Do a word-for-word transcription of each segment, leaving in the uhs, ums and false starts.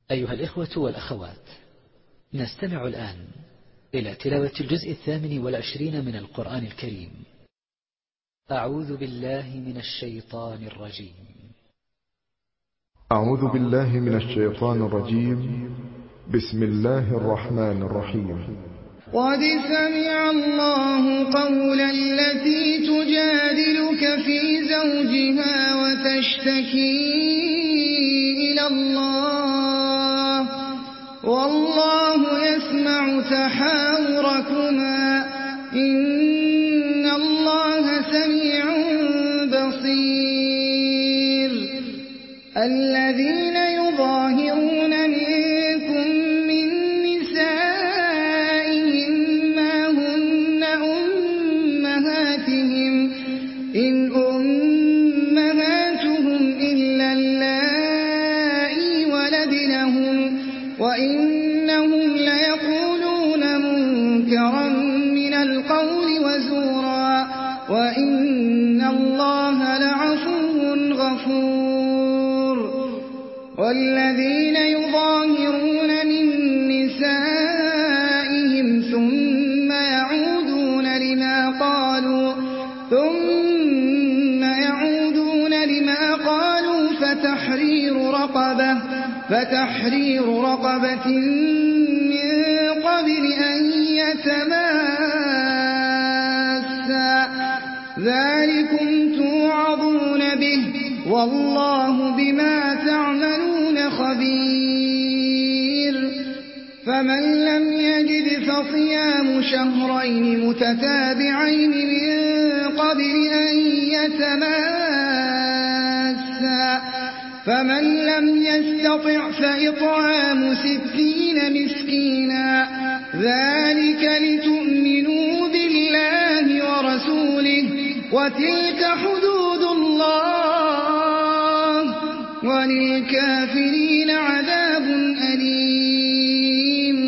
أيها الإخوة والأخوات، نستمع الآن إلى تلاوة الجزء الثامن والعشرين من القرآن الكريم. أعوذ بالله من الشيطان الرجيم. أعوذ بالله من الشيطان الرجيم. بسم الله الرحمن الرحيم. قد سمع الله قول التي تجادلك في زوجها وتشتكي إلى الله والله يسمع تحاوركما إن الله سميع بصير. الذين يظاهرون منكم من نسائهم ما هن أمهاتهم إن أمهاتهم إلا اللائي ولدنهم وإنهم ليقولون منكرا من القول وزورا وإن الله لعفو غفور. والذين يظاهرون من نسائهم ثم يعودون لما قالوا ثم يعودون لما قالوا فتحرير رقبة فتحرير رقبة من قبل أن يتماسا ذلكم توعظون به والله بما تعملون خبير. فمن لم يجد فصيام شهرين متتابعين من قبل أن يتماسا فمن لم يستطع فإطعام ستين مسكينا ذلك لتؤمنوا بالله ورسوله وتلك حدود الله وللكافرين عذاب أليم.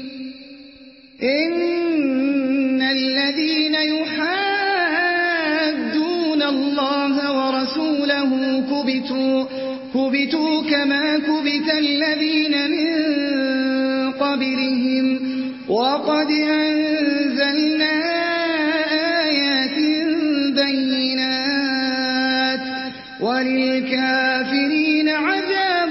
إن الذين يحادون الله ورسوله كبتوا كبتوا كما كبت الذين من قبلهم وقد أنزلنا آيات بينات وللكافرين عذاب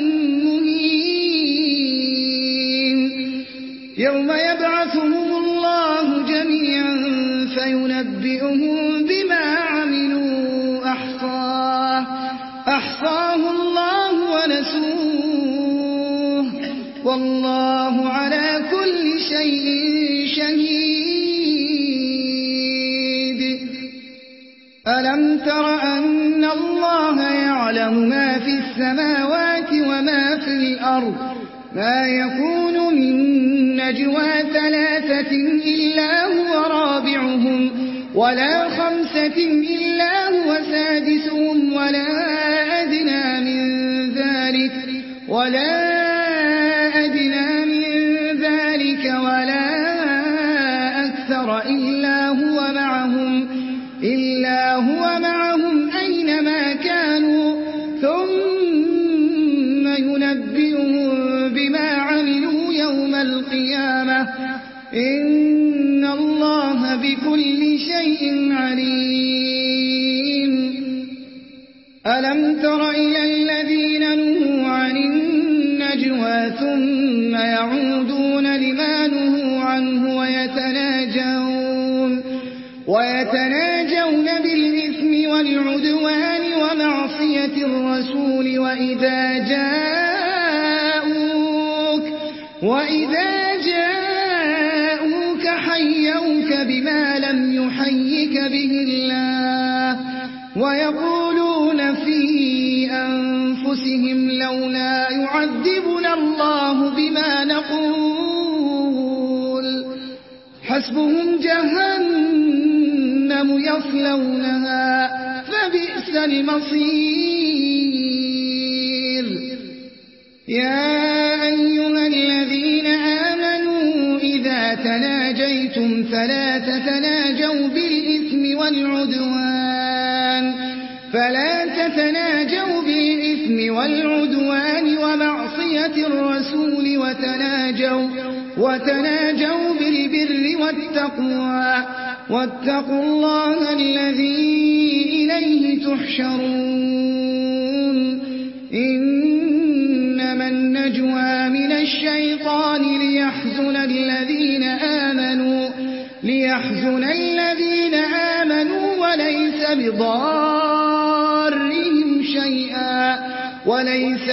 مهين. يوم يبعثهم الله جميعا فينبئهم بما عملوا أحصاه أحصاه الله ونسوه والله على كل شيء شهيد. ألم تر أن الله يعلم ما في السماوات وما في الأرض ما يكون من نجوى ثلاثة إلا هو رابعهم ولا خمسة إلا هو سادسهم ولا أدنى من ذلك ولا أدنى من ذلك ولا أكثر إلا هو معهم إلا هو معهم أينما كانوا ثم ينبئهم بما عملوا يوم القيامة إن الله بكل شيء عليم. ألم تر إلى الذين نهوا عن النجوى ثم يعودون لما نهوا عنه ويتناجون ويتناجون بالإثم والعدوان ومعصية الرسول وإذا جاءوك وإذا جاءوك حيوك بما لم يحيك به الله ويقولون في أنفسهم لولا يعذبنا الله بما نقول حسبهم جهنم يصلونها فبئس المصير. يا أيها الذين آمنوا إذا تناجيتم فلا تتناجوا بالإثم والعدوان فلا تتناجوا بالإثم والعدوان ومعصية سنة الرسول وتناجوا, وتناجوا بالبر والتقوى واتقوا الله الذي إليه تحشرون. إنما النجوى من الشيطان ليحزن الذين آمنوا, ليحزن الذين آمنوا وليس بضارهم شيئا وليس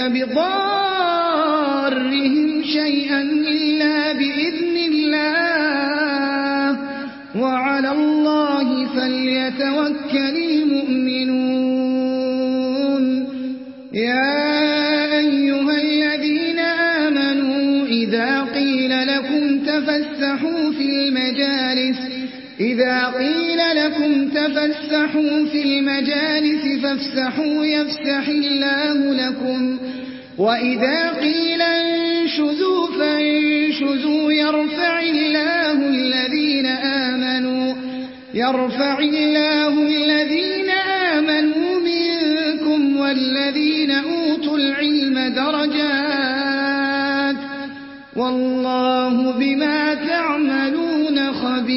بضارهم شيئا إلا بإذن الله وعلى الله فليتوكل المؤمنون. يا أيها الذين آمنوا إذا قيل لكم تفسحوا في المجالس إذا قيل لكم تفسحوا في المجالس فافسحوا يفسح الله لكم وإذا قيل انشزوا فانشزوا يرفع الله الذين آمنوا يرفع الله الذين آمنوا منكم والذين أوتوا العلم درجات والله بما تعملون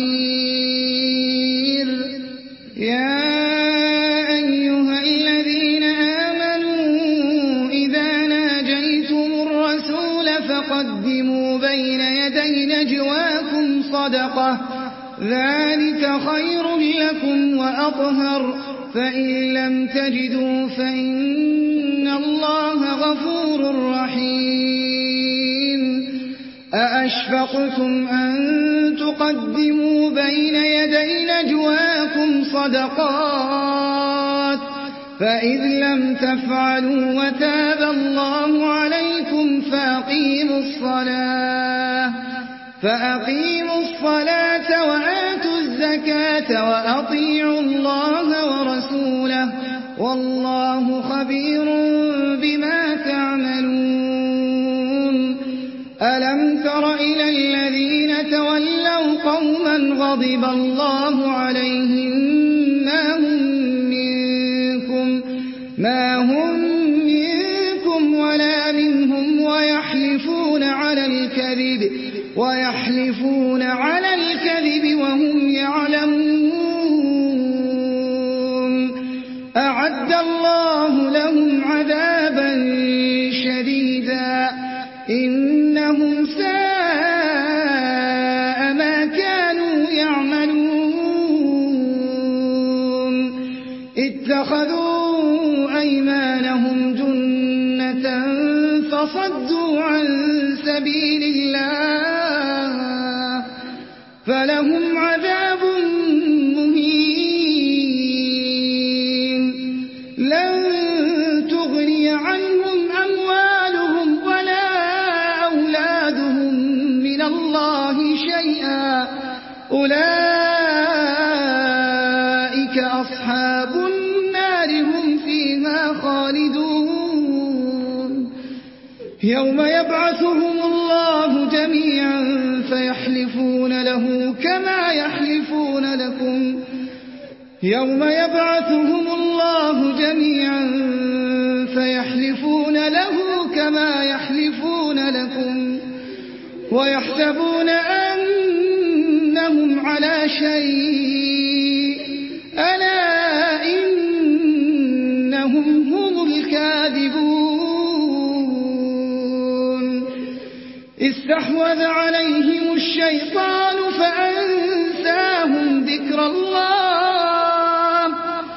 خبير. يا أيها الذين آمنوا إذا ناجيتم الرسول فقدموا بين يدي نجواكم صدقة ذلك خير لكم وأطهر فإن لم تجدوا فإن الله غفور رحيم. أأشفقتم أن تقدموا بين يدي نجواكم صدقات فإذ لم تفعلوا وتاب الله عليكم فأقيموا الصلاة فأقيموا الصلاة وآتوا الزكاة وأطيعوا الله ورسوله والله خبير بما تعملون. ألم تر إلى الذين تولوا قوما غضب الله عليهم ما هم منكم ما هم منكم ولا منهم ويحلفون على الكذب ويحلفون على الكذب وهم يعلمون. أعد الله لهم عذابا شديدا إنهم ساء ما كانوا يعملون. اتخذوا أيمانهم جنة فصدوا عن سبيل الله فلهم عذاب مهين. لن تغني عنهم أموالهم ولا أولادهم من الله شيئا أولئك أصحاب النار هم فيها خالدون. يوم يبعثهم الله جميعا فيحلفون له كما يحلفون لكم يوم يبعثهم الله جميعا فيحلفون له كما يحلفون لكم ويحسبون أنهم على شيء ألا إنهم هم الكاذبون. استحوذ عليهم الشيطان فأنساهم ذكر الله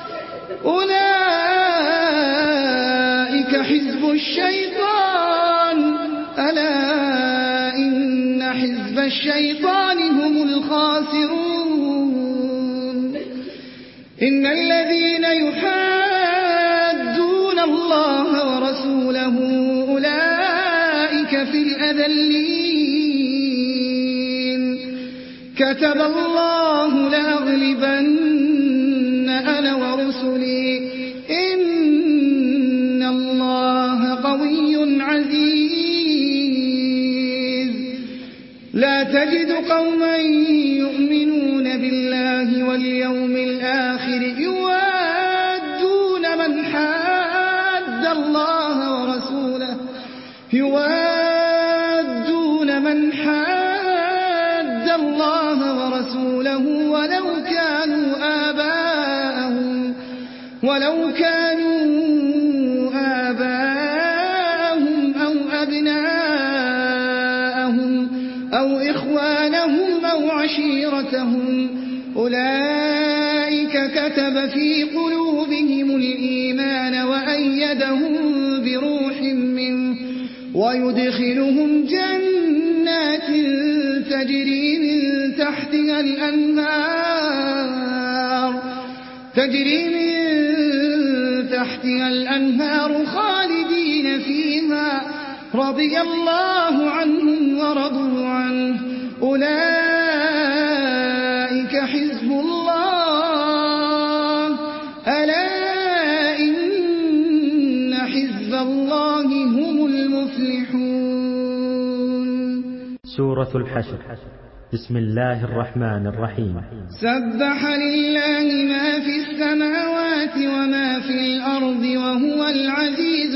أولئك حزب الشيطان ألا إن حزب الشيطان هم الخاسرون. إن الذين يحادون الله ورسوله أولئك في الأذلين. كتب الله لأغلبن أنا ورسلي إن الله قوي عزيز. لا تجد قوما يؤمنون بالله واليوم الآخر يوادون من حاد الله ورسوله يوادون من حاد الله ورسوله ولو كانوا آباءهم ولو كانوا آباءهم أو أبناءهم أو إخوانهم أو عشيرتهم أولئك كتب في قلوبهم الإيمان وأيدهم بروح منه ويدخلهم جنات تجري من تحتها الأنهار تجري من تحتها الأنهار خالدين فيها رضي الله عنهم ورضوا عنه أولئك حزب الله ألا إن حزب الله هم المفلحون. سورة الحشر. بسم الله الرحمن الرحيم. سبح لله ما في السماوات وما في الأرض وهو العزيز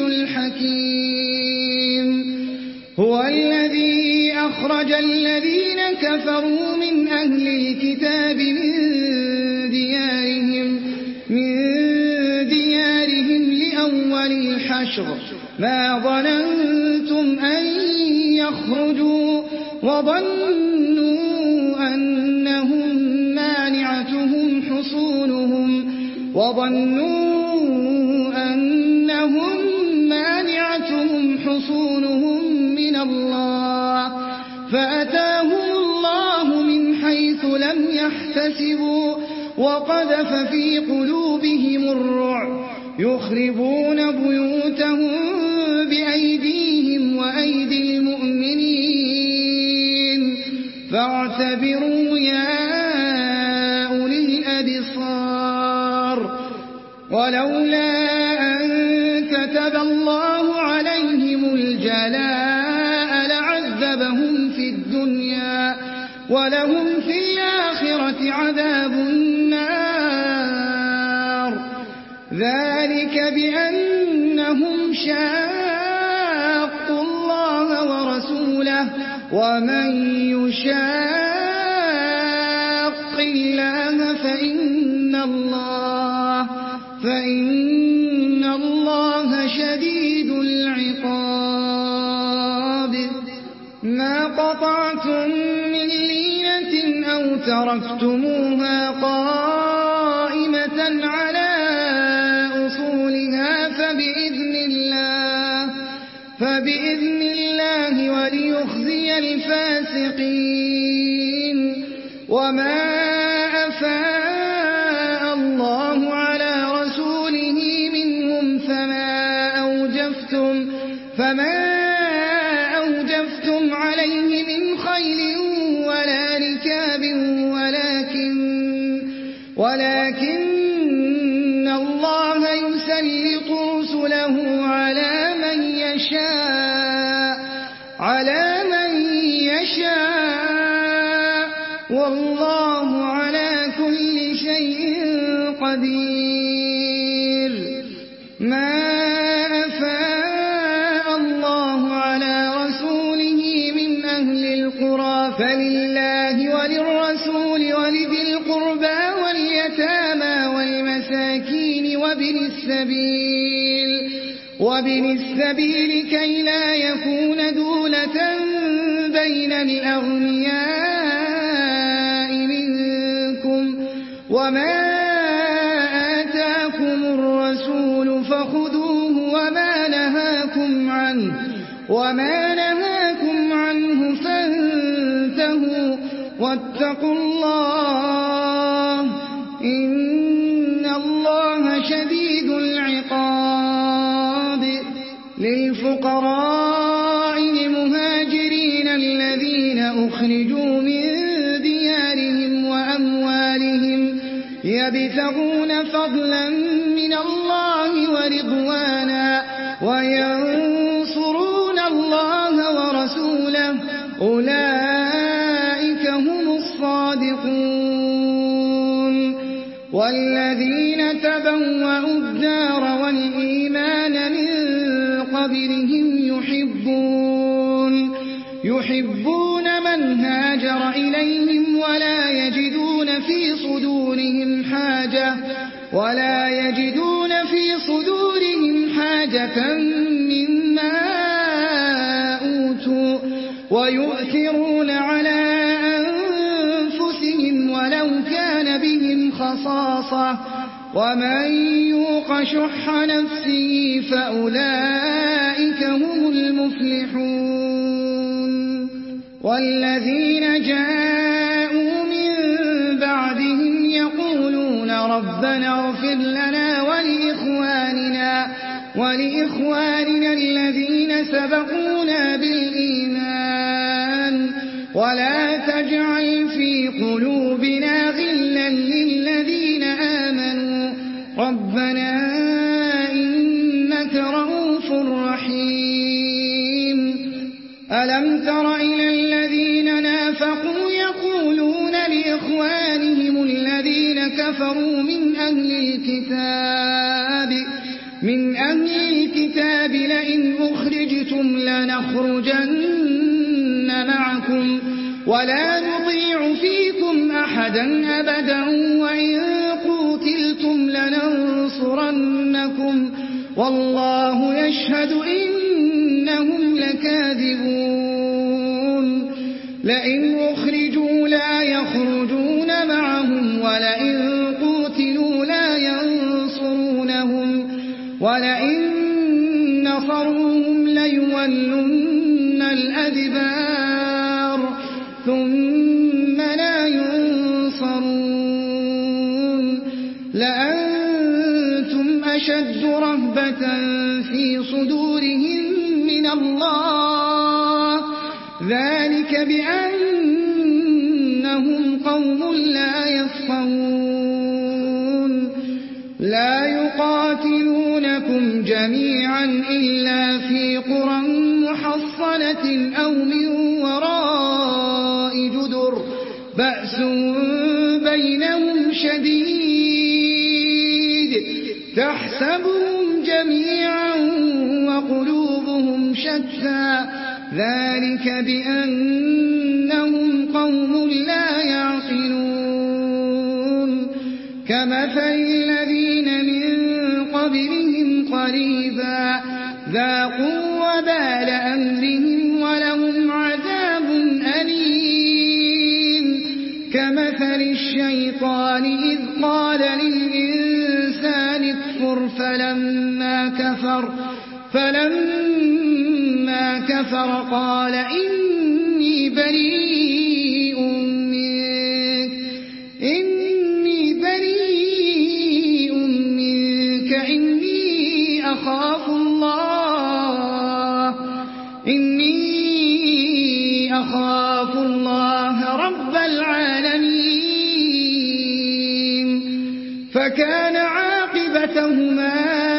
الحكيم. هو الذي أخرج الذين كفروا من أهل الكتاب من ديارهم من ديارهم لأول الحشر ما ظننتم أن يخرجوا وظنوا أنهم مانعتهم حصونهم وظنوا أنهم مانعتهم حصونهم من الله فأتاهم الله من حيث لم يحتسبوا وقذف في قلوبهم الرعب يخربون بيوتهم بأيديهم وأيدي المؤمنين فاعتبروا يا أولي الأبصار. ولولا أن كتب الله عليهم الجلاء لعذبهم في الدنيا ولهم في الآخرة عذاب النار ذلك بأنهم شاقوا الله ورسوله ومن يشاق الله فإن الله فإن الله شديد العقاب. ما قطعتم من لينة أو تركتموها قائمة على أصولها فبإذن الله فبإذن الله وليخزي الفاسقين. وما أفاء الله على رسوله منهم فما أوجفتم فما أوجفتم عليه من خيل ولا ركاب ولكن ولكن الله يسلط رسله على من يشاء على من يشاء والله على كل شيء قدير. ما أفاء الله على رسوله من أهل القرى فلله وللرسول ولذي القربى واليتامى والمساكين وابن السبيل وابن السبيل كي لا يكون دولة بين الأغنياء منكم وما آتاكم الرسول فخذوه وما نهاكم عنه وما نهاكم عنه فانتهوا واتقوا الله إن الله شديد العقاب. للفقراء المهاجرين الذين أخرجوا من ديارهم وأموالهم يبتغون فضلا من الله ورضوانا وينصرون الله ورسوله أولئك هم الصادقون. والذين تبوأوا الدار والإيمان من قبلهم يحبون يحبون من هاجر إليهم ولا يجدون في صدورهم حاجة ولا يجدون في صدورهم حاجة مما أوتوا ويؤثرون على أنفسهم ولو كان بهم خصاصة ومن يوق شح نفسه فأولئك هم المفلحون. والذين جاءوا من بعدهم يقولون ربنا اغفر لنا ولإخواننا ولإخواننا الذين سبقونا بالإيمان ولا تجعل في قلوبنا غلا للذين آمنوا ربنا إنك رؤوف رحيم. ألم تر إلى الذين نافقوا يقولون لإخوانهم الذين كفروا من أهل الكتاب من أهل الكتاب لئن أخرجتم لنخرجن معكم ولا نطيع فيكم أحدا أبدا وإن قوتلتم لننصرنكم والله يشهد إنهم لكاذبون. لئن أخرجوا لا يخرجون معهم ولئن قوتلوا لا ينصرونهم ولئن نصروهم ليولن الأدبار ثم لا ينصرون. لأنتم أشد رهبة في صدورهم من الله ذلك بأنهم قوم لا يفقهون. لا يقاتلونكم جميعا إلا في قرى محصنة أو من وراء جدر بأس بينهم شديد تحسبهم جميعا وقلوبهم شتى ذلك بأنهم قوم لا يعقلون. كمثل الذين من قبلهم قريبا ذاقوا وبال أمرهم ولهم عذاب أليم. كمثل الشيطان إذ قال للإنسان اكفر فلما كفر فلما كفر قال إني بريء منك إني بريء منك إني أخاف الله إني أخاف الله رب العالمين. فكان عاقبتهما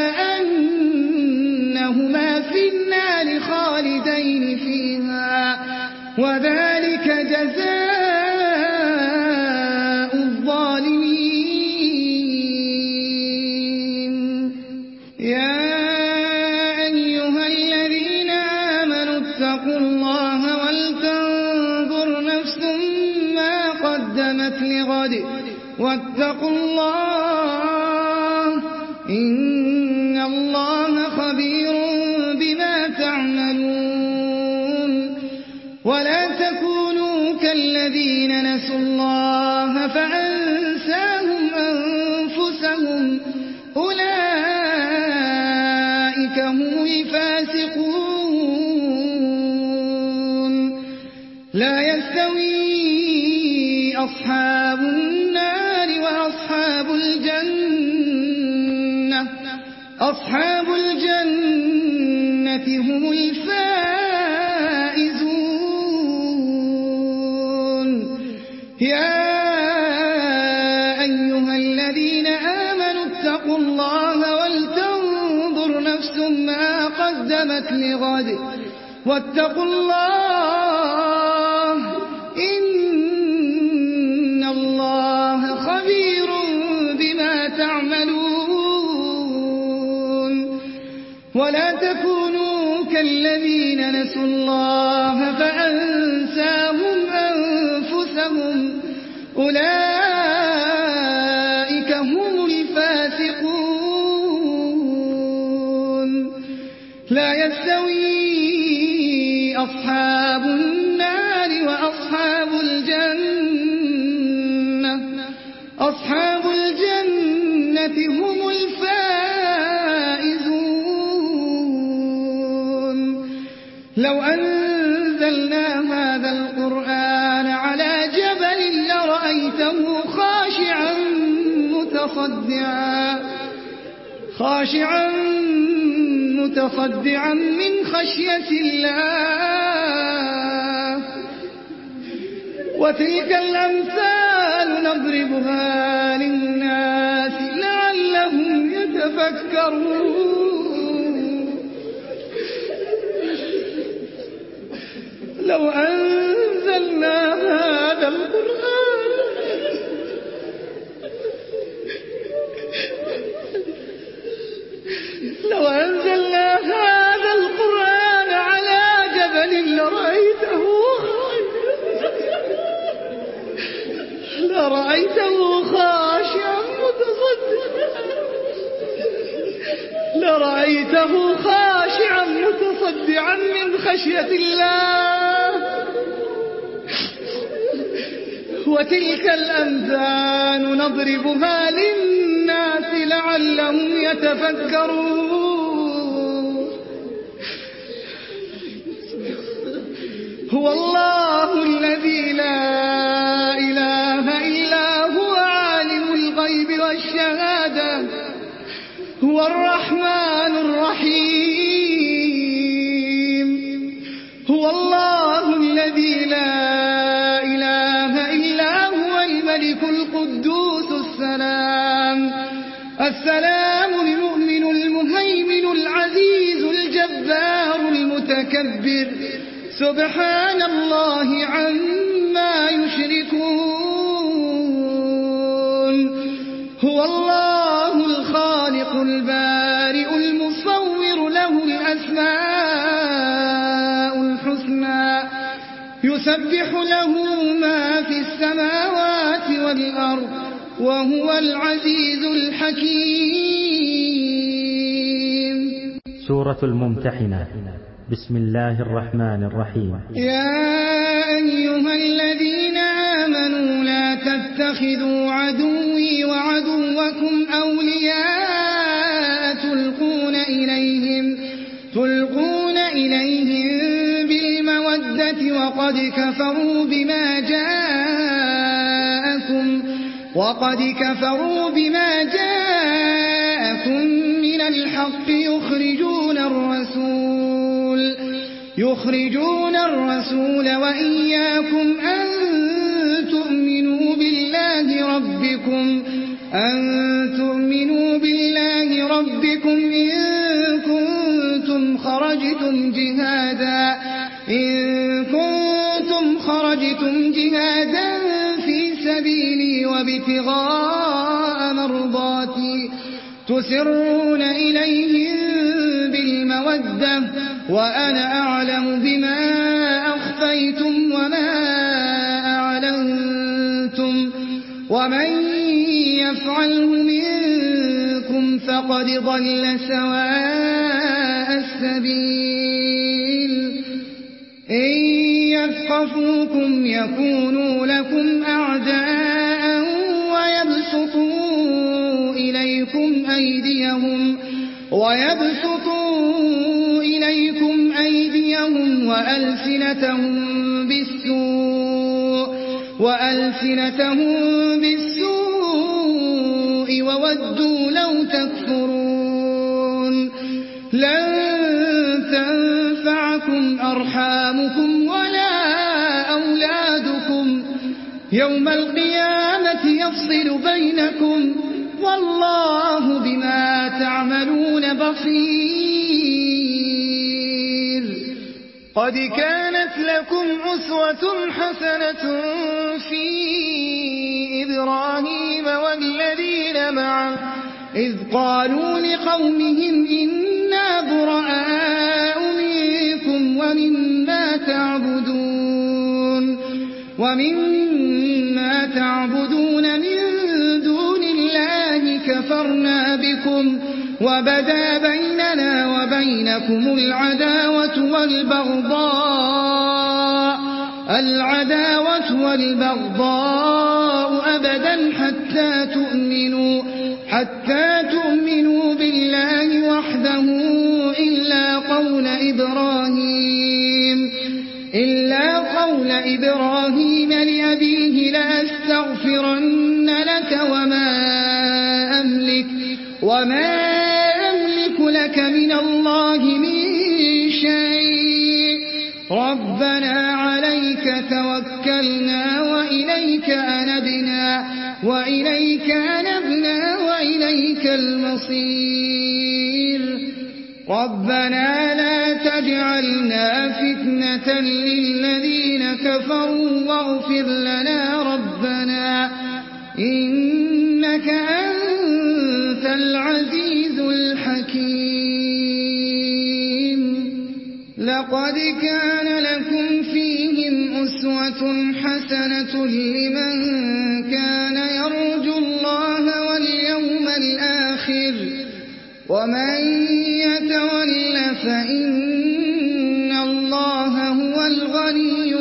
أنهما في النار خالدين فيها وذلك جزاء الظالمين. يا أيها الذين آمنوا اتقوا الله ولتنظر نفس ما قدمت لغد واتقوا الله إن الله خبير بما تعملون. ولا تكونوا كالذين نسوا الله فأنساهم أنفسهم أولئك هم الفاسقون. لا يستوي أصحاب النار وأصحاب الجنة أصحاب الجنة هم الفائزون. يا أيها الذين آمنوا اتقوا الله ولتنظر نفس ما قدمت لغد واتقوا الله إن الله خبير بما تعملون. ولا تكونوا كالذين نسوا الله فأنساهم أولئك هم الفاسقون. لا يستوي أصحاب النار وأصحاب الجنة أصحاب الجنة هم الفائزون. لو أنزلنا هذا القرآن على جبل لرأيته خاشعا متصدعا خاشعا متصدعا من خشية الله. وتلك الأمثال نضربها للناس لعلهم يتفكرون. لو أنزلنا هذا القرآن لو أنزلنا هذا القرآن على جبل لرأيته لرأيته خاشعا متصدعا لرأيته خاشعا متصدعا من خشية الله. وتلك الأمثال نضربها للناس لعلهم يتفكرون. هو الله الذي لا إله إلا هو عالم الغيب والشهادة هو الرحمن الرحيم. هو الله الذي لا إله إلا هو الملك القدوس السلام السلام المؤمن المهيمن العزيز الجبار المتكبر سبحان الله عما يشركون. هو الله الخالق البارئ المصور له الأسماء الحسنى يسبح له ما في السماوات والأرض وهو العزيز الحكيم. سورة الممتحنة. بسم الله الرحمن الرحيم. يا أيها الذين آمنوا لا تتخذوا عدوي وعدوكم أولياء تلقون إليهم تلقون إليهم بالمودة وقد كفروا بما جاءكم وقد كفروا بما جاءكم من الحق يخرجون الرسول يخرجون الرسول وإياكم أن تؤمنوا بالله ربكم أن تؤمنوا بالله ربكم إن كنتم خرجتم جهادا إن كنتم خرجتم جهادا في سبيلي وابتغاء مرضاتي تسرون إليهم بالمودة وأنا أعلم بما أخفيتم وما أعلنتم ومن يفعله منكم فقد ضل سواء السبيل. إن يثقفوكم يكونوا لكم أعداء ويبسطوا إليكم أيديهم ويبسطوا إليكم أيديهم وألسنتهم بالسوء وألسنتهم بالسوء وودوا لو تكفرون. لن تنفعكم أرحامكم ولا أولادكم يوم القيامة يفصل بينكم والله بما تعملون بصير. قد كانت لكم أسوة حسنة في إبراهيم والذين معه إذ قالوا لقومهم إنا براء منكم ومما تعبدون ومما ما تعبدون من دون الله كفرنا بكم وبدا بيننا وبينكم العداوة والبغضاء العداوة والبغضاء أبدا حتى تؤمنوا حتى تؤمنوا بالله وحده إلا قول إبراهيم إلا قول إبراهيم لأبيه لأستغفرن لك وما أملك وما أملك لك من الله من شيء ربنا عليك توكلنا وإليك أنبنا وإليك أنبنا وإليك المصير ربنا لا تجعلنا فتنة للذين كفروا واغفر لنا ربنا إنك أنت العزيز الحكيم لقد كان لكم فيهم أسوة حسنة لمن كان يرجو الله واليوم الآخر ومن يتول فإن الله هو الغني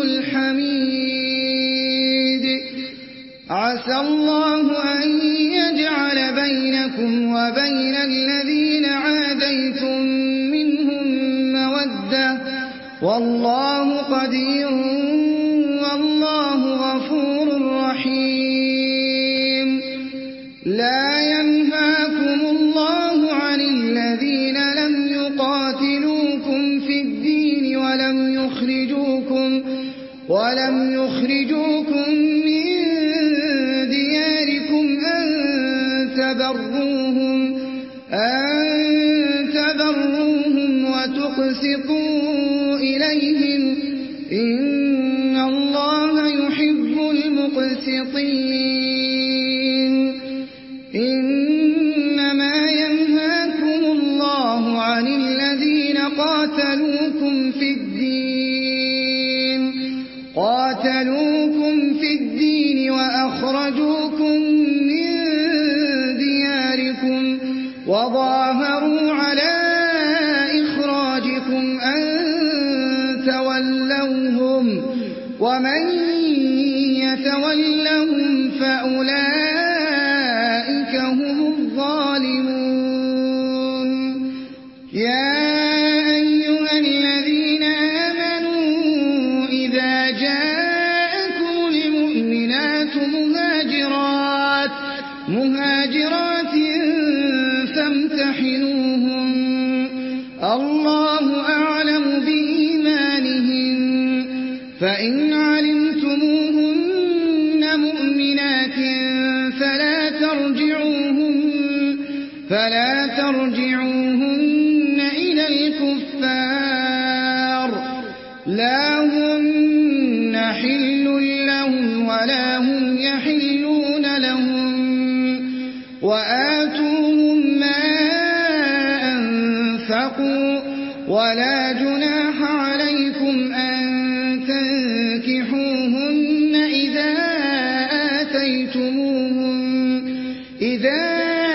الحميد عسى الله أن يجعل بينكم وبين الذين عاديتم منهم مودة والله قدير والله غفور رحيم لا ينهاكم الله عن الذين لم يقاتلوكم في الدين ولم يخرجوكم ولم يخرجوكم من دياركم أن تبروهم أن تبروهم وتقسطوا إليهم إن الله يحب المقسطين إنما ينهاكم الله عن الذين قاتلوكم في الدين قاتلوكم في الدين وأخرجوكم من دياركم وظاهروا على إخراجكم أن تولوهم ومن يتولهم فأولئك هم الظالمون يا أيها الذين آمنوا إذا جاءكم المؤمنات مهاجرات مهاجرات فامتحنوهن الله أعلم بإيمانهن فإن علمتموهن مؤمنات فلا ترجعوهن فلا ترجعوهن إلى الكفار لا هن حل لهم ولا هم يحلون لهم وآتوهم ما أنفقوا ولا جناح عليكم أن تنكحوهن إذا آتيتموهن إذا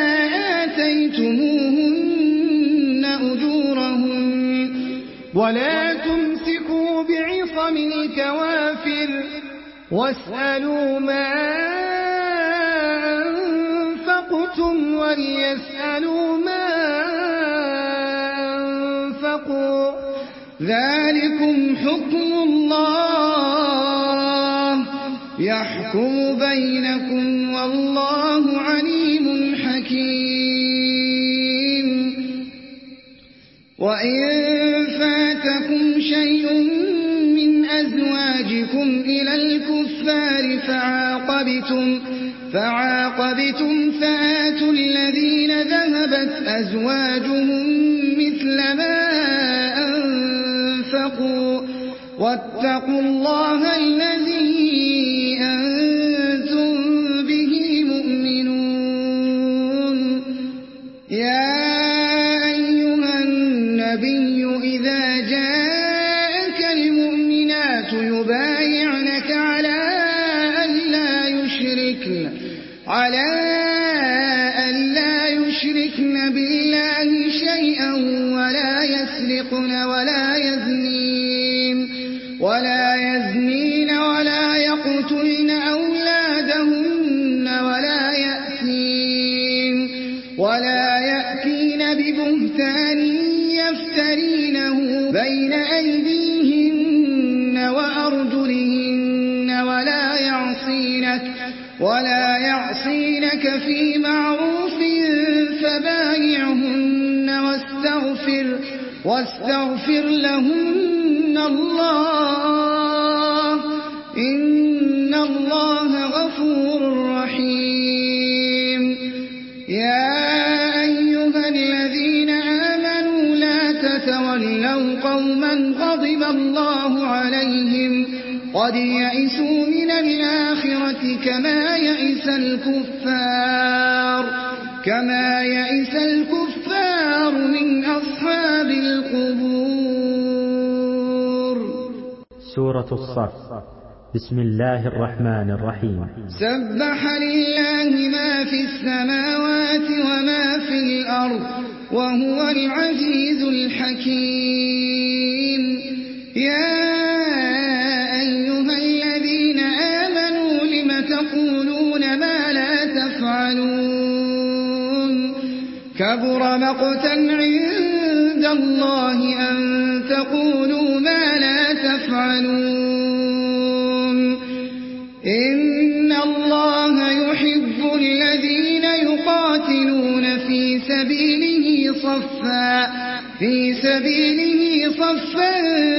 آتيتموهن أجورهن ولا تمسكوا بعصم الكوافر واسألوا ما أنفقتم وليسألوا ما أنفقوا ذلكم حكم الله يحكم بينكم والله عليم حكيم وإن فاتكم شيء من أزواجكم إلى الكفار فعاقبتم فعاقبتم فآتوا الذين ذهبت أزواجهم مثل ما أنفقوا واتقوا الله الذي أنتم به مؤمنون يا أيها النبي إذا جاءك المؤمنات يبايعنك على أن لا على ألا يشركن بالله شيئا ولا يسرقن ولا يزنين ولا يزنين ولا يقتلن أولادهن ولا يأتين ولا يأتين ببهتان يفترينه بين أيديهن وأرجلهن ولا يعصينك ولا يعصينك في معروف فبايعهن واستغفر واستغفر لهن الله إن الله غفور رحيم. يا أيها الذين آمنوا لا تتولوا قوما غضب الله عليهم قد يئسوا من الآخرة كما يئس الكفار كما يئس الكفار من أصحاب القبور. سورة الصف. بسم الله الرحمن الرحيم. سبح لله ما في السماوات وما في الأرض وهو العزيز الحكيم. يا أيها الذين آمنوا لم تقولون ما لا تفعلون كبر مقتا عند الله أن تقولوا ما لا تفعلون. إن الله يحب الذين يقاتلون في سبيله صفا في سبيله صفا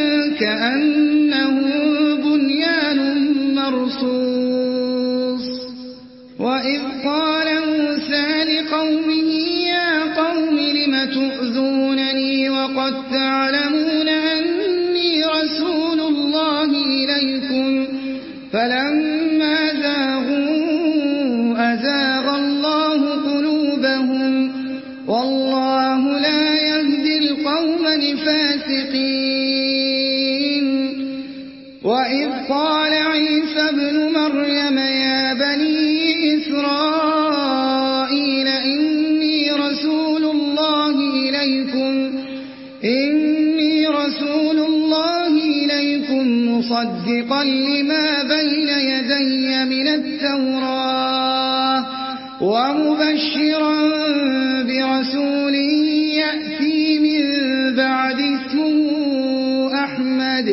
كأنه بنيان مرصوص. وإذ قال موسى لقومه يا قوم لم تؤذونني وقد تعلمون أني رسول الله إليكم فلما زاغوا أزاغ الله قلوبهم والله لا يهدي القوم الفاسقين. وإذ قال عيسى ابن مريم يا بني إسرائيل إني رسول الله إليكم إني رسول الله إليكم مصدقا لما بين يدي من التوراة ومبشرا برسول يأتي من بعد اسمه أحمد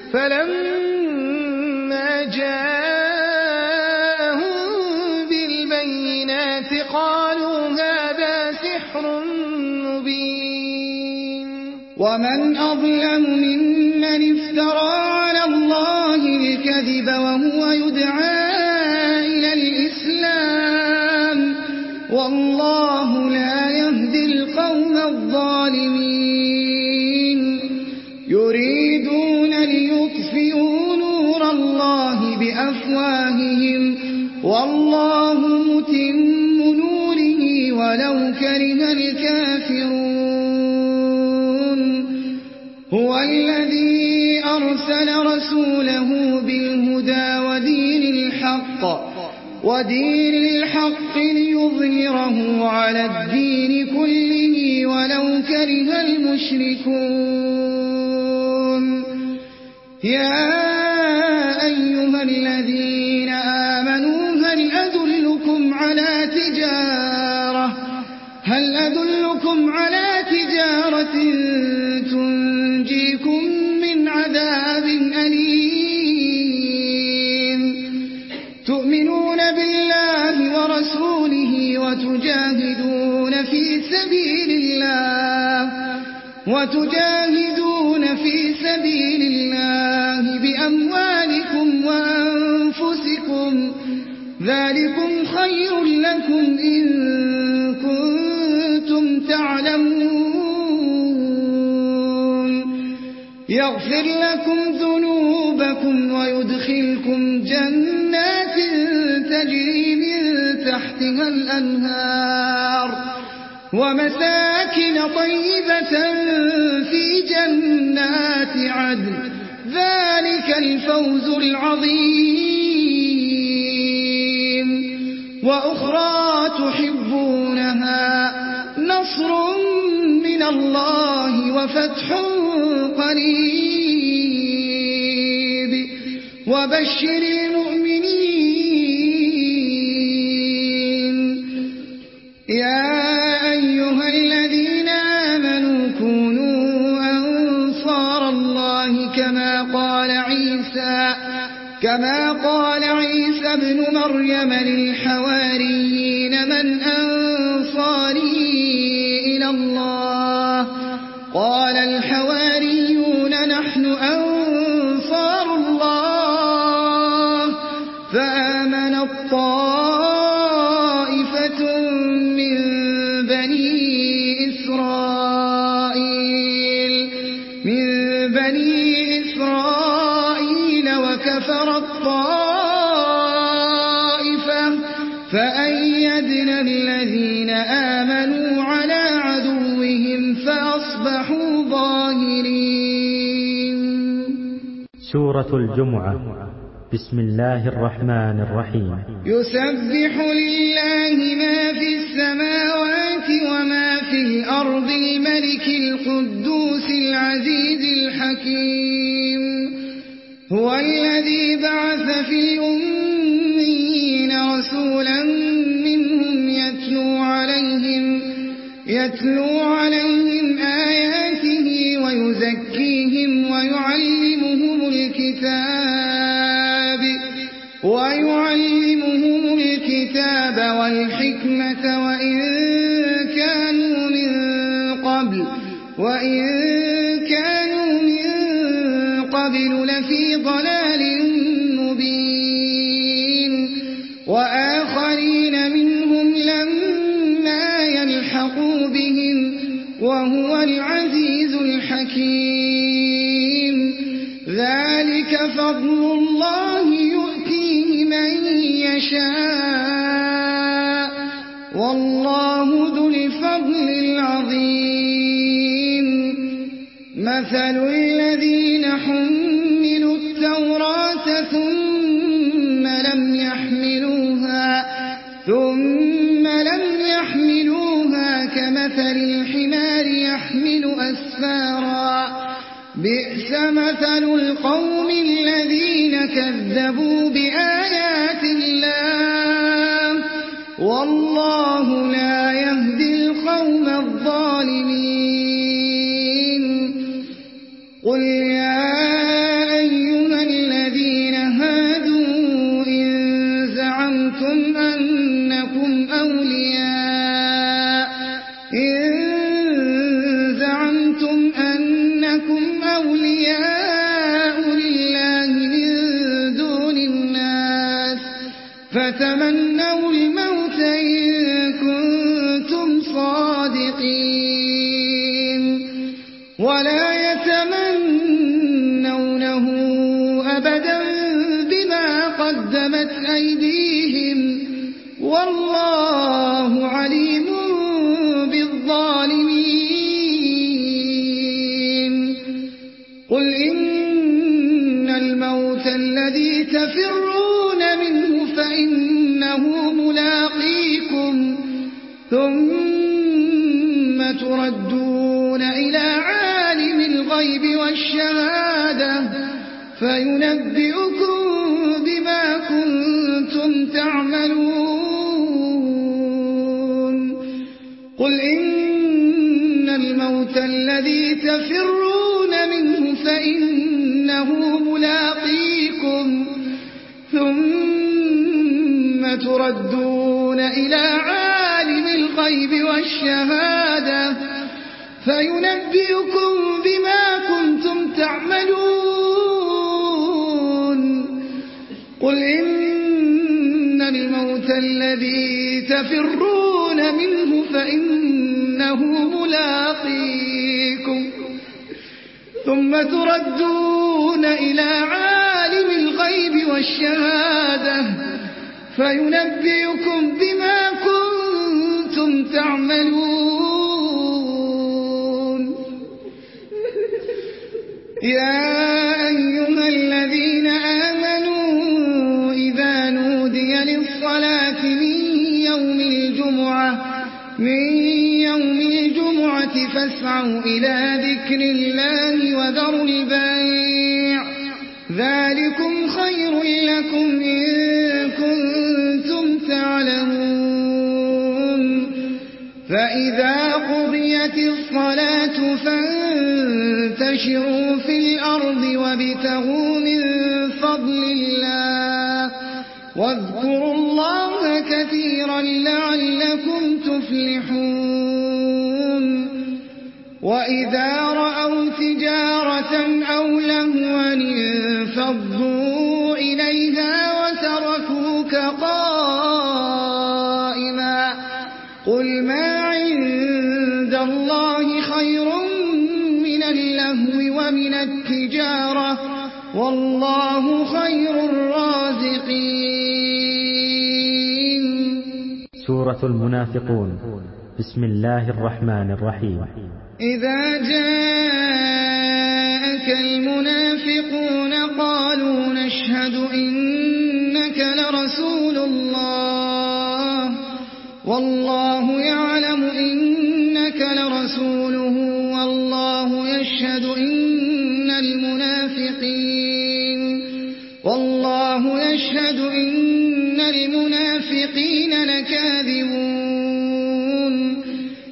فلما جاءهم بالبينات قالوا هذا سحر مبين. ومن أظلم ممن افترى على الله الكذب وهو يدعى إلى الإسلام والله لا يهدي القوم الظالمين. يريدون ليطفئوا نور الله بأفواههم والله متم نوره ولو كره الكافرون. هو الذي أرسل رسوله بالهدى ودين الحق ودين الحق ليظهره على الدين كله ولو كره المشركون. يا أيها الذين آمنوا هل أدلكم على تجارة هل أدلكم على تجارة تنجيكم من عذاب أليم تؤمنون بالله ورسوله وتجاهدون في سبيل الله وتجاهدون في سبيل الله بأموالكم وأنفسكم ذلكم خير لكم إن كنتم تعلمون. يغفر لكم ذنوبكم ويدخلكم جنات تجري من تحتها الأنهار ومساكن طيبة في جنات عدن ذلك الفوز العظيم. وأخرى تحبونها نصر من الله وفتح قريب وبشر المؤمنين يا أيها الذين آمنوا كونوا أنصار الله كما قال عيسى كما قال عيسى ابن مريم للحواريين من أنصاري إلى الله قال الحواريون نحن أنصار الله فآمن الطائفة من بني إسرائيل من بني إسرائيل وكفر الطائفة فأيدنا الذين آمنوا على عدوهم فأصبحوا ظاهرين. سورة الجمعة. بسم الله الرحمن الرحيم. يسبح لله ما في السماوات وما في الأرض الملك القدوس العزيز الحكيم هو الذي بعث في الأميين رسولا منهم يتلو عليهم يتلو عليهم آياته ويزكيهم ويعلمهم الكتاب ويعلمهم الكتاب والحكمة وإن كانوا من قبل وإن كانوا من قبل لفي ضلال مبين وآخرين منهم لما يلحقوا بهم وهو العزيز الحكيم ذلك فضل الله يؤتيه من يشاء والله ذو الفضل العظيم مثل الذين حملوا التوراة ثم لم يحملوها ثم لم يحملوها كمثل الحمار يحمل أسفارا بئس مثل القوم الذين كذبوا بآيات الله والله لا يهدي القوم الظالمين. قل يا أيها الذين هادوا إن زعمتم أنكم أولياء إن زعمتم أنكم أولياء لله من دون الناس فتمنوا الموت إن كنتم صادقين ولا يتمنونه أبدا بما قدمت أيديهم والله عليم بالظالمين. قل إن الموت الذي تفرون منه فإنه ملاقيكم ثم تردون إلى عالم الغيب والشهادة فينبئكم بما كنتم تعملون. قل إن الموت الذي تفرون منه فإنه ملاقيكم ثم تردون إلى عالم الغيب والشهادة فينبئكم بما كنتم تعملون. قل إن الموت الذي تفرون منه فإنه ملاقيكم ثم تردون إلى عالم الغيب والشهادة فينبئكم بما كنتم تعملون. يا أيها الذين آمنوا إذا نودي للصلاة من فاسعوا إلى ذكر الله وذروا البيع ذلكم خير لكم إن كنتم تعلمون فإذا قضيت الصلاة فانتشروا في الأرض وابتغوا من فضل الله واذكروا الله كثيرا لعلكم تفلحون وإذا رأوا تجارة أو لهوا انفضوا إليها وتركوك قائما قل ما عند الله خير من اللهو ومن التجارة والله خير الرازقين. سورة المنافقون. بسم الله الرحمن الرحيم. إذا جاءك المنافقون قالوا نشهد إنك لرسول الله والله يعلم إنك لرسوله والله يشهد إن المنافقين والله يشهد إن المنافقين لكاذبون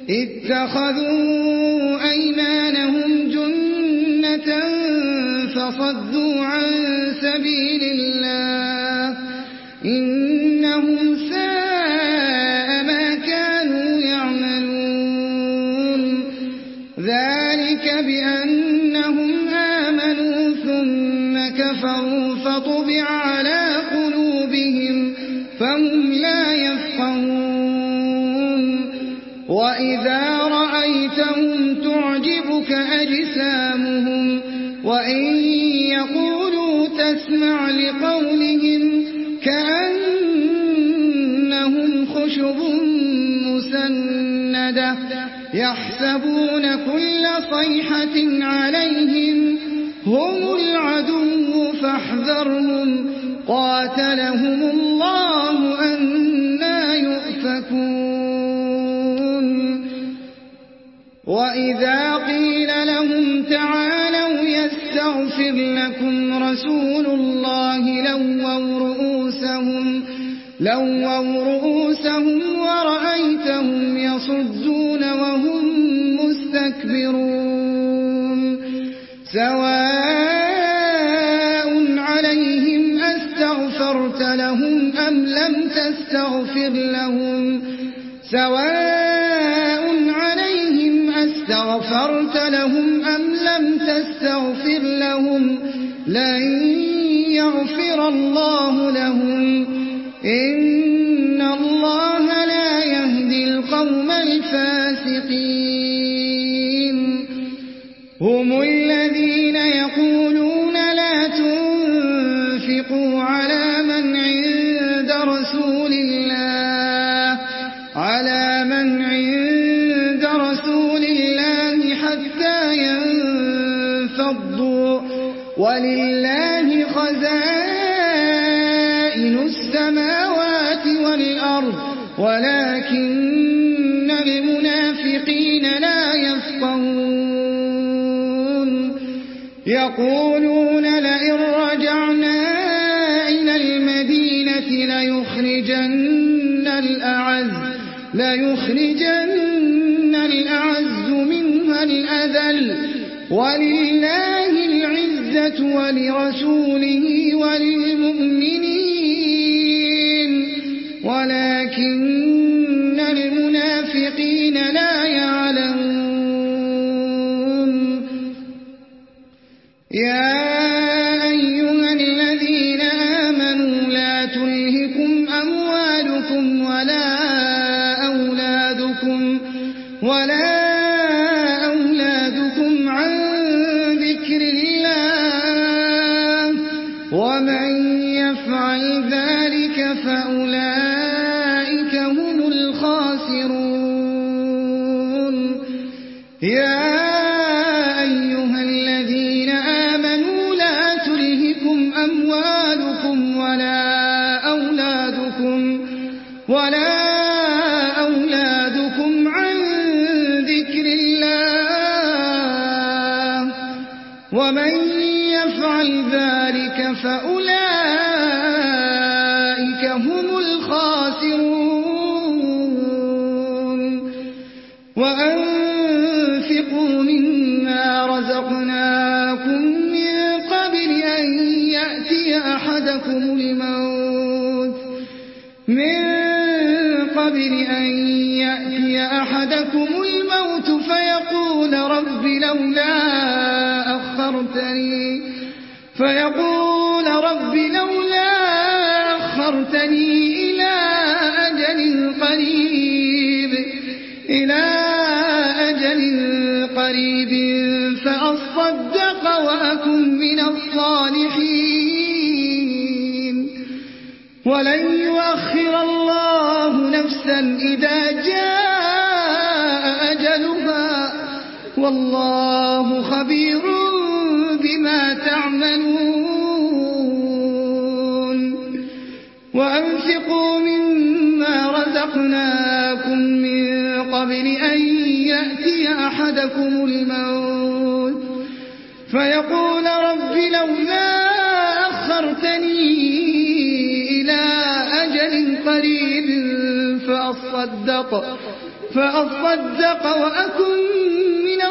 اتخذوا أيمانهم جنة فصدوا عن سبيل الله إنهم ساء ما كانوا يعملون ذلك بأنهم آمنوا ثم كفروا فطبع على قلوبهم فهم لا يفقهون وإذا رأيتهم تعجبك أجسامهم وإن يقولوا تسمع لقولهم كأنهم خشب مسندة يحسبون كل صيحة عليهم هم العدو فاحذرهم قاتلهم الله أنى يؤفكون وإذا قيل لهم تعالوا يستغفر لكم رسول الله لووا رؤوسهم لووا رؤوسهم ورأيتهم يصدون وهم مستكبرون سواء عليهم أستغفرت لهم أم لم تستغفر لهم سواء عليهم أستغفرت لهم أم لم تستغفر لهم لن يغفر الله لهم إن الله لا يهدي القوم الفاسقين هم الذين يقولون لا تنفقوا على من عند رسول الله على من عند رسول الله حتى ينفضوا ولله خزائن السماوات والأرض ولكن المنافقين لا يفقهون يقولون لئن رجعنا إلى المدينة ليخرجن الأعز ليخرجن الأعز منها الأذل ولله العزة ولرسوله وللمؤمنين ولكن المنافقين لا يعلمون يا أيها الذين آمنوا لا تلهكم أموالكم ولا أولادكم ولا أولادكم عن ذكر الله ومن يفعل ذلك فأولئك هم الخاسرون يا أيها الذين آمنوا لا تلهكم أموالكم ولا أولادكم ولا أولادكم عن ذكر الله فأولئك هم الخاسرون وأنفقوا مما رزقناكم من قبل أن يأتي أحدكم الموت من قبل أن يأتي أحدكم الموت فيقول رب لولا أخرتني فيقول رب لولا أخرتني إلى أجل قريب إلى أجل قريب فأصدق وأكن من الصالحين ولن يؤخر الله نفسا إذا جاء أجلها والله خبير بما تعملون وأنفقوا مما رزقناكم من قبل أن يأتي أحدكم الموت فيقول رب لولا أخرتني إلى أجل قريب فأصدق فأصدق وأكن من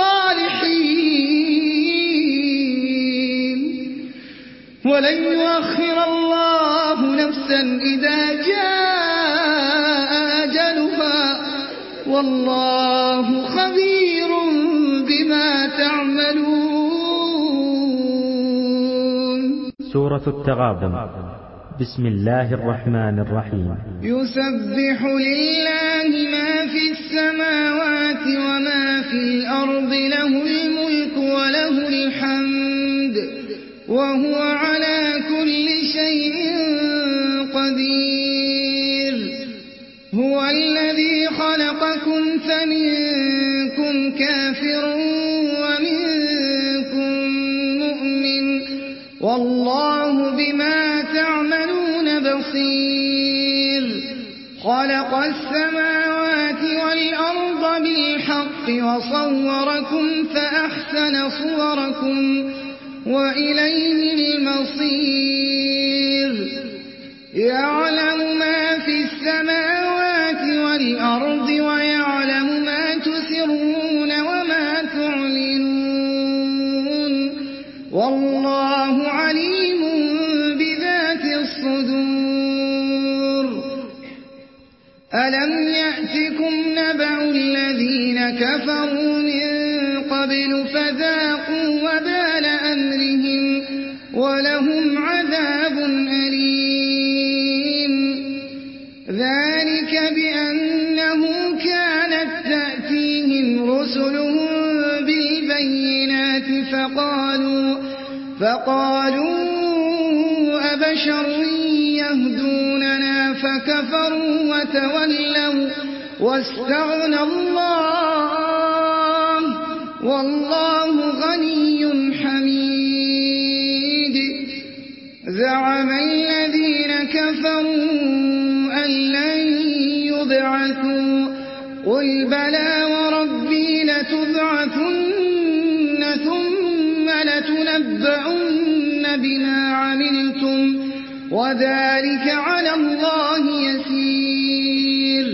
الصالحين ولن يؤخر الله نفسا إذا جاء أجلها والله خبير بما تعملون. سورة التغابن. بسم الله الرحمن الرحيم. يسبح لله ما في السماوات وما في الأرض له الملك وله الحمد وهو على كل شيء قدير. هو الذي خلقكم فمنكم كافر ومنكم مؤمن والله بما تعملون بصير. خلق السماوات والأرض بالحق وصوركم فأحسن صوركم وإليه المصير. يعلم ما في السماوات والأرض ويعلم ما تسرون وما تعلنون والله عليم بذات الصدور. ألم يأتكم نبأ الذين كفروا من قبل فذاقوا وبال أمرهم ولهم عذاب أليم. ذلك بأنه كانت تأتيهم رسلهم بالبينات فقالوا فقالوا أبشر يهدوننا فكفروا وتولوا واستغنى الله والله غني حميد. زعم الذين كفروا أن لن يبعثوا قل بلى وربي لتبعثن ثم لتنبؤن بما عملتم وذلك على الله يسير.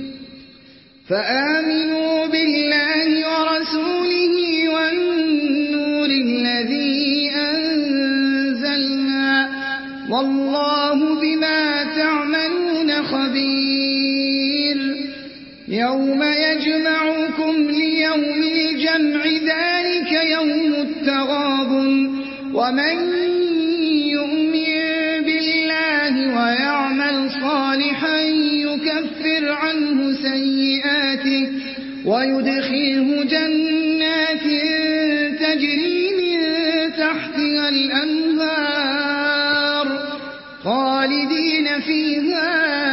فآمنوا بالله ورسوله والنور الذي أنزلنا والله بما تعملون خبير. يوم يجمعكم ليوم الجمع ذلك يوم التغابن ومن يؤمن بالله ويعمل صالحا يكفر عنه سيئاته ويدخله جنات تجري من تحتها الأنهار خالدين فيها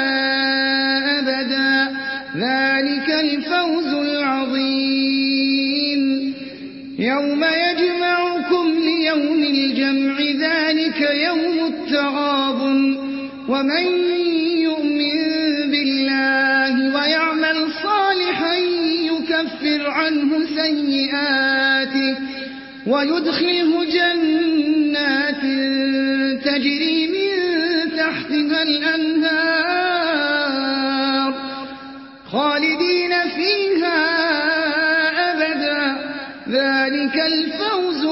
أبدا ذلك الفوز العظيم. يوم يجمعكم ليوم الجمع ذلك يوم التغابن ومن يؤمن بالله ويعمل صالحا يكفر عنه سيئاته ويدخله جنات تجري من تحتها الأنهار خالدين فيها أبدا ذلك الفوز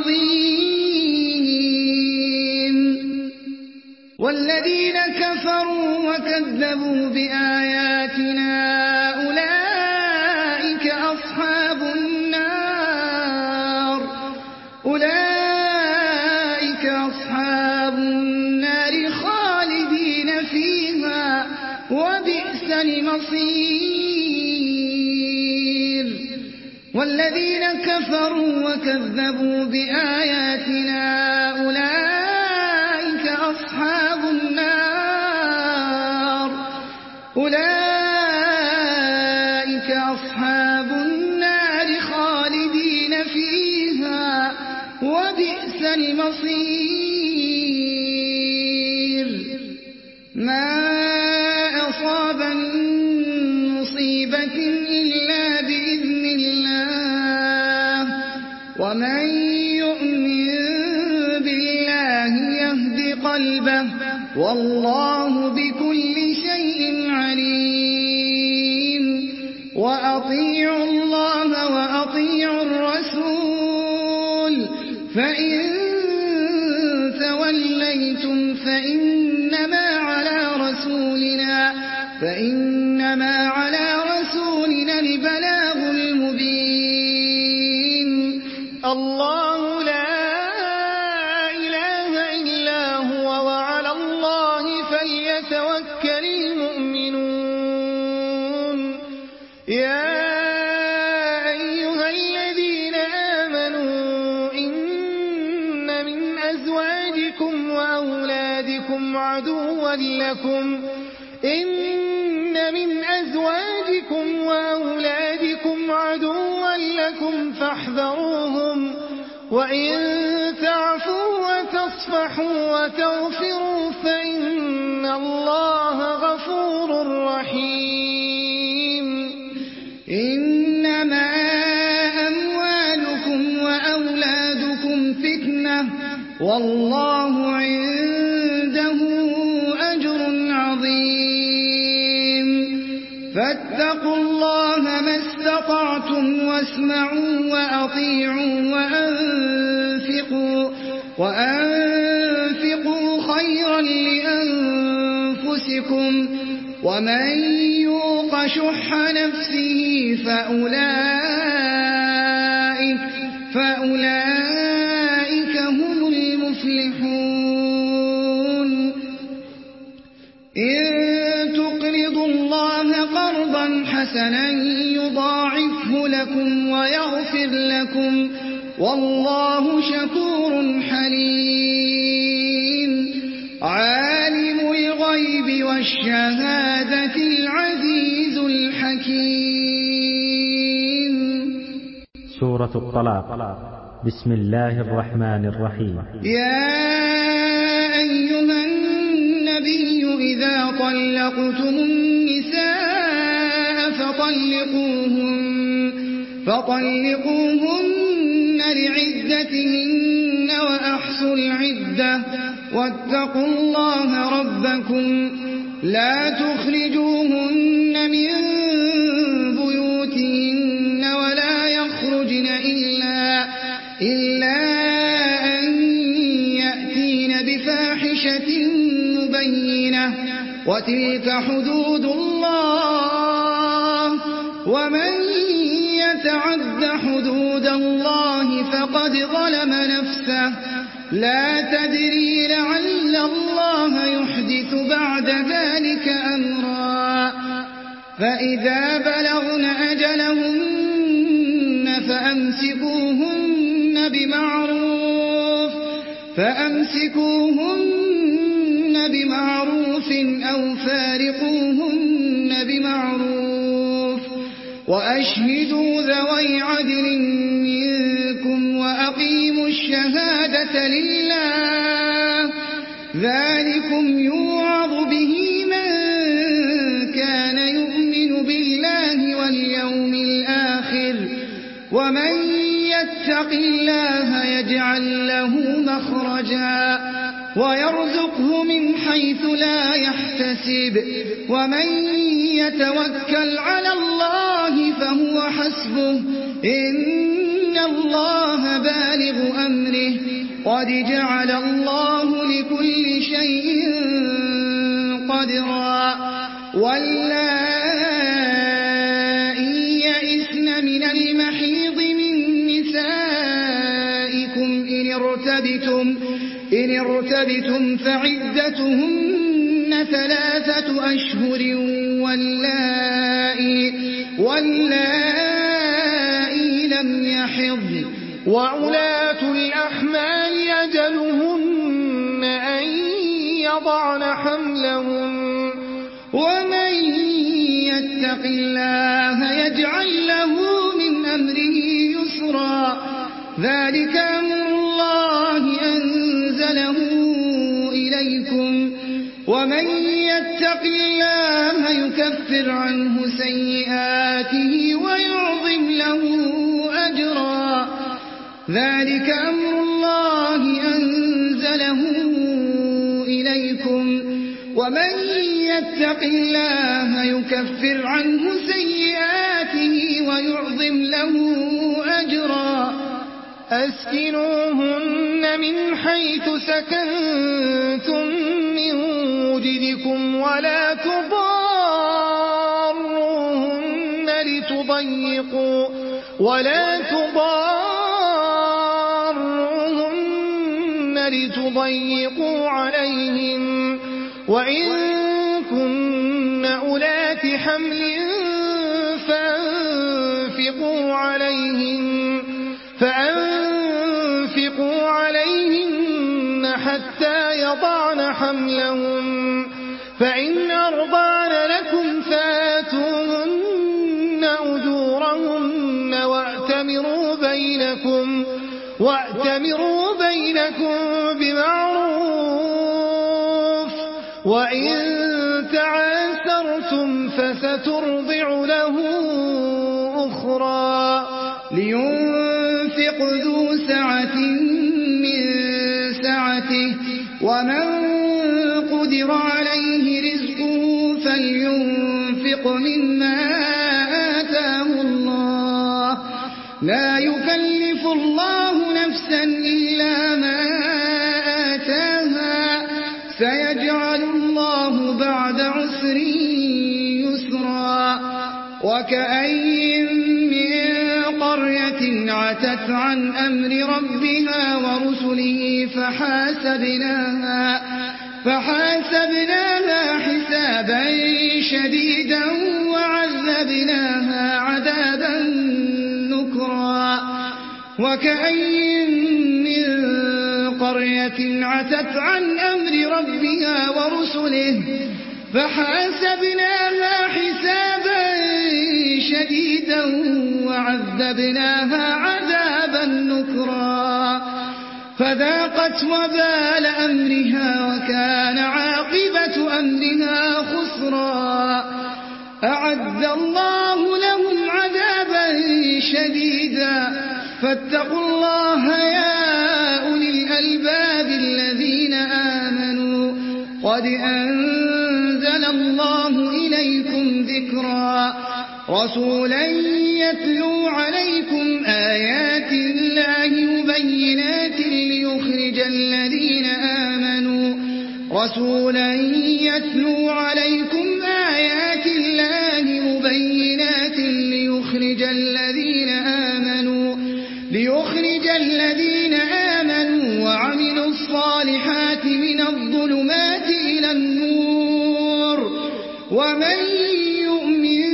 العظيم. والذين كفروا وكذبوا بآياتنا أولئك أصحاب النار أولئك أصحاب النار خالدين فيها وبئس المصير. والذين كفروا وكذبوا بآياتنا أولئك أصحاب النار أولئك أصحاب النار خالدين فيها وبئس المصير. ما أصاب من مصيبة إلا بإذن الله ومن يؤمن بالله يهد قلبه والله بكل شيء عليم. وأطيعوا الله وأطيعوا الرسول فإن توليتم فإنما على رسولنا فإنما على رسولنا البلاغ المبين. الله لا إله إلا هو وعلى الله فليتوكل المؤمنون. يا أيها الذين آمنوا إن من أزواجكم وأولادكم عدوا لكم إن من أزواجكم وأولادكم عدوا لكم فاحذروهم وإن تعفوا وتصفحوا وتغفروا فإن الله غفور رحيم. إنما أموالكم وأولادكم فتنة والله عنده أجر عظيم. فاتقوا الله ما استطعتم واسمعوا وأطيعوا وأنفقوا وأنفقوا خيرا لأنفسكم ومن يوق شح نفسه فأولئك فأولئك هم المفلحون. إن تقرضوا الله قرضا حسنا يضاعفه لكم ويغفر لكم والله شكور حليم. عالم الغيب والشهادة العزيز الحكيم. سورة الطلاق. بسم الله الرحمن الرحيم. يا أيها النبي إذا طلقتم النساء فطلقوهن فطلقوهن لعدتهن وأحصوا العدة واتقوا الله ربكم لا تخرجوهن من بيوتهن ولا يخرجن إلا إلا أن يأتين بفاحشة مبينة وتلك حدود الله ومن يتعد حدود الله فقد ظلم نفسه لا تدري لعل الله يحدث بعد ذلك أمرا. فإذا بلغن أجلهن فأمسكوهن بمعروف فأمسكوهن بمعروف أو فارقوهن بمعروف وأشهدوا ذوي عدل منكم وأقيموا الشهادة لله ذلكم يوعظ به من كان يؤمن بالله واليوم الآخر ومن يتق الله يجعل له مخرجا ويرزقه من حيث لا يحتسب ومن يتوكل على الله فهو حسبه إن الله بالغ أمره قد جعل الله لكل شيء قدرا واللائي يئسن من المحيض من نسائكم إن ارتبتم, إن ارتبتم فعدتهن ثلاثة أشهر واللائي, واللائي لم يحضن وأولاة الأحمال أجلهن أن يضعن حملهن ومن يتق الله يجعل له من أمره يسرا ذلك أمر الله أنزله إليكم ومن يتق الله يكفر عنه سيئاته ويعظم له أجرا ذلك أمر الله أنزله إليكم ومن يتق الله يكفر عنه سيئاته ويعظم له أجرا أسكنوهن من حيث سكنتم من وجدكم ولا تضاروهن لتضيقوا ولا تضاروهن لتضيقوا عليهن وإن كن أولات حمل فأنفقوا عليهن فأنفقوا عليهن حتى يضعن حملهن فإن أرضعن لكم فآتوهن أجورهن وأتمروا بينكم وأتمروا بينكم بمعروف وإن تعاسرتم فسترضع له أخرى لينفق ذو سعة من سعته ومن قدر عليه رزقه فلينفق مما آتاه الله لا يكلف الله نفسا إلا ما آتاها سيجعل الله بعد عسر يسرا وكأين من قرية عتت عن أمر ربها ورسله فحاسبناها, فحاسبناها حسابا شديدا وعذبناها عذابا نكرا وكأين من قرية عتت عن أمر ربها ورسله فحاسبناها حسابا شديدا وعذبناها عذابا نكرا فذاقت وبال أمرها وكان عاقبة أمرها خسرا أعد الله لهم عذابا شديدا فاتقوا الله يا أولي الألباب الذين آمنوا قد أنزل الله إليكم ذكرا رسولا يتلو عليكم آيات الله مبينات ليخرج الذين آمنوا رسولا يتلو عليكم آيات الله مبينات ليخرج الذين آمنوا ليخرج الذين آمنوا وعملوا الصالحات من الظلمات إلى النور ومن يؤمن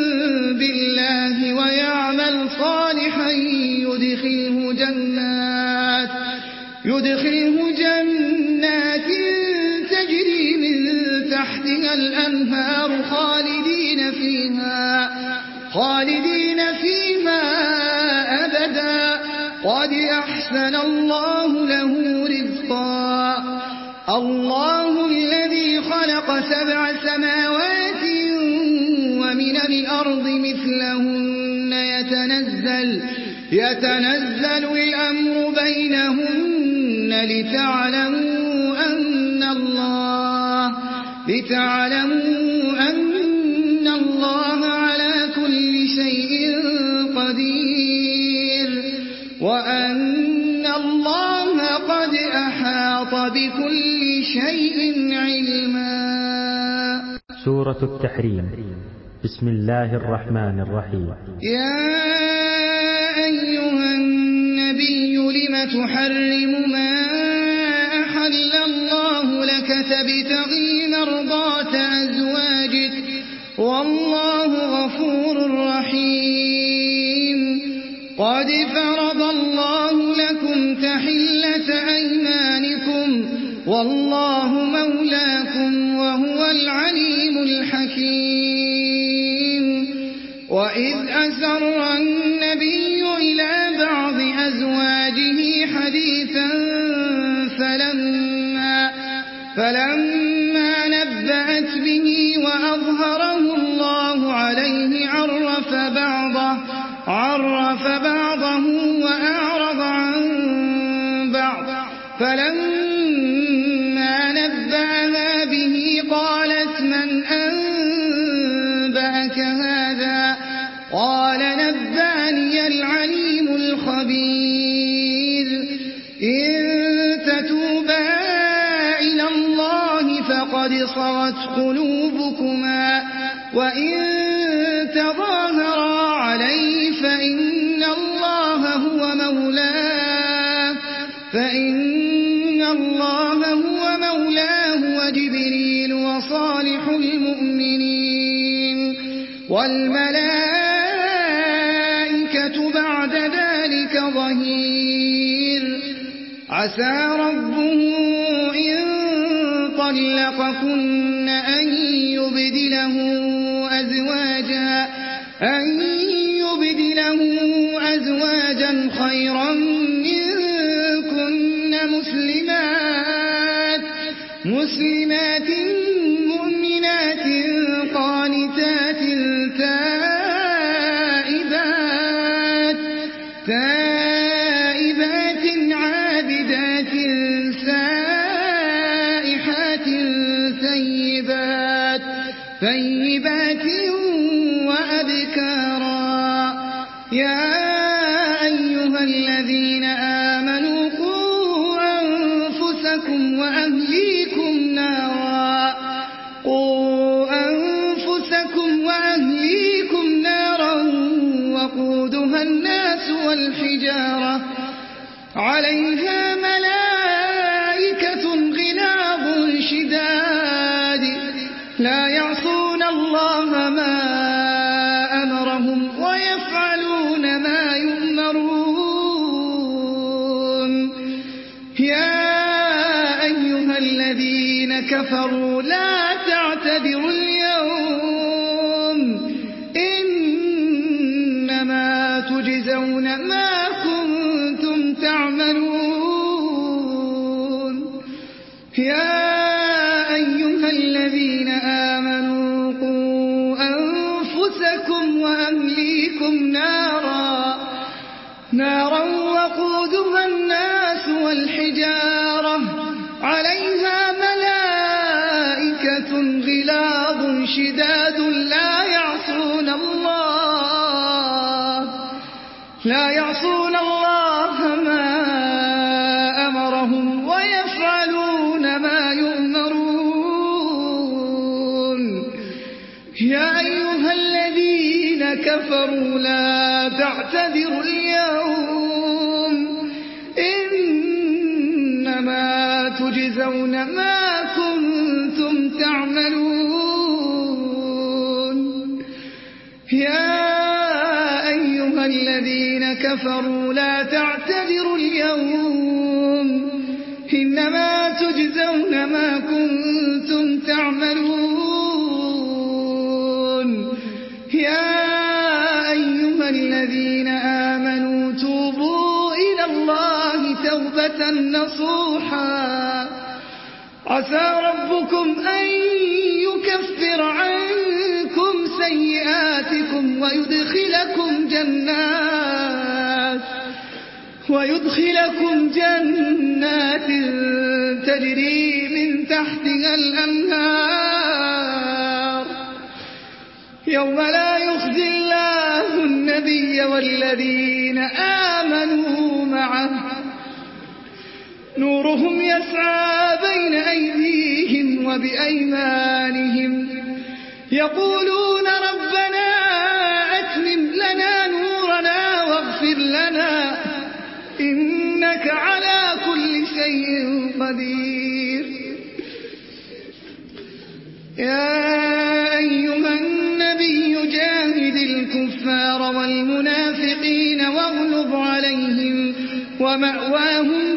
بالله ويعمل صالحا يدخله جنات يدخله جنات تجري من تحتها الأنهار خالدين فيها خالدين فيها أبدا قد أحسن الله له رزقا الله الذي خلق سبع سماوات ومن الأرض مثلهن يتنزل يتنزل الأمر بينهن لتعلموا أن الله لتعلموا أن الله على كل شيء قدير وأن الله قد أحاط بكل شيء علما. سورة التحريم. بسم الله الرحمن الرحيم. يا أيها النبي لم تحرم ما أحل الله لك تبتغي مرضات أزواجك والله غفور رحيم. قد فرض الله لكم تحلة أيمانكم والله مولاكم وهو العليم الحكيم. وإذ أسر النبي إلى بعض أزواجه حديثا فلما, فلما نبأت به وأظهره الله عليه عرف بعضه, عرف بعضه وأعرض عن بعض. فلما نبأها به قالت من أنبأك هذا؟ قال نبأني العليم الخبير. إن تتوبا إلى الله فقد صغت قلوبكما وإن تظاهرا عليه فإن الله هو مولاه فإن الله هو مولاه وجبريل وصالح المؤمنين والملائكة بعد ذلك ظهير. عسى ربه إن طلقكن أن يبدله أزواجا أن يبدله أزواجا خيرا منكن مسلمات مسلمات مؤمنات قانتات تائبات تائبات عابدات سائحات ثيبات ثيبات وأبكارا. يا أيها الذين آمنوا قوا أنفسكم وأهليكم نارا قوا أنفسكم وأهليكم نارا وقودها الناس والحجارة عليها ملائكة غلاظ شداد لا يعصون الله ما أمرهم ويفعلون ما يؤمرون. يا أيها الذين كفروا لا تعتذروا اليوم إنما تجزون ما كنتم تعملون. يا أيها الذين آمنوا قوا أنفسكم وأهليكم نارا نارا وقودها الناس والحجارة عليها ملائكة غلاظ شداد لا يعصون الله لا يعصون الله ما أمرهم ويفعلون ما يؤمرون. يا أيها الذين كفروا لا تعتذروا اليوم إنما تجزون ما كنتم تعملون. يا أيها الذين كفروا لا تعتذروا اليوم إنما تجزون ما كنتم تعملون. يا أيها الذين آمنوا توبوا إلى الله توبة نصوحا عسى ربكم أن يكفر عنكم سيئاتكم ويدخلكم جنات ويدخلكم جنات تجري من تحتها الأنهار يوم لا يخزي الله النبي والذين آمنوا معه نورهم يسعى بين أيديهم وبأيمانهم يقولون ربنا أتمم لنا نورنا واغفر لنا إنك على كل شيء قدير. يا أيها النبي جاهد الكفار والمنافقين واغلظ عليهم ومأواهم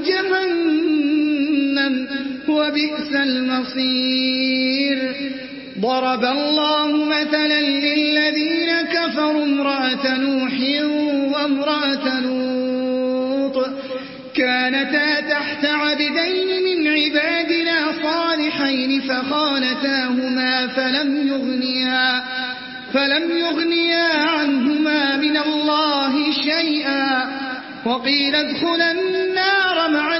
جهنم وبئس المصير. ضرب الله مثلا للذين كفروا امرأة نوح وامرأة لوط كانتا تحت عبدين من عبادنا صالحين فخانتاهما فلم يغنيا فلم يغنيا عنهما من الله شيئا وقيل ادخلا النار مع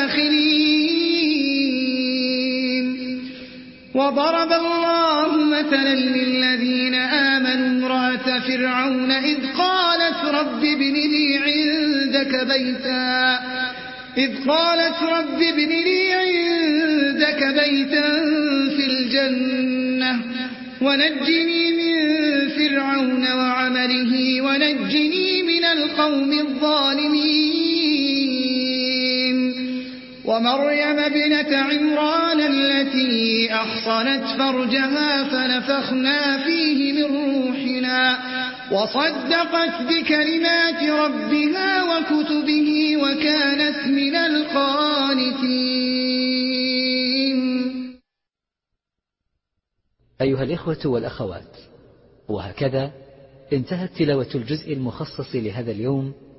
الداخلين. وضرب الله مثلا للذين آمنوا امرأة فرعون إذ قالت رب ابن لي عندك بيتا إذ قالت رب ابن لي عندك بيتا في الجنة ونجني من فرعون وعمله ونجني من القوم الظالمين. ومريم ابنة عمران التي أحصنت فرجها فنفخنا فيه من روحنا وصدقت بكلمات ربها وكتبه وكانت من القانتين. أيها الإخوة والأخوات، وهكذا انتهت تلاوة الجزء المخصص لهذا اليوم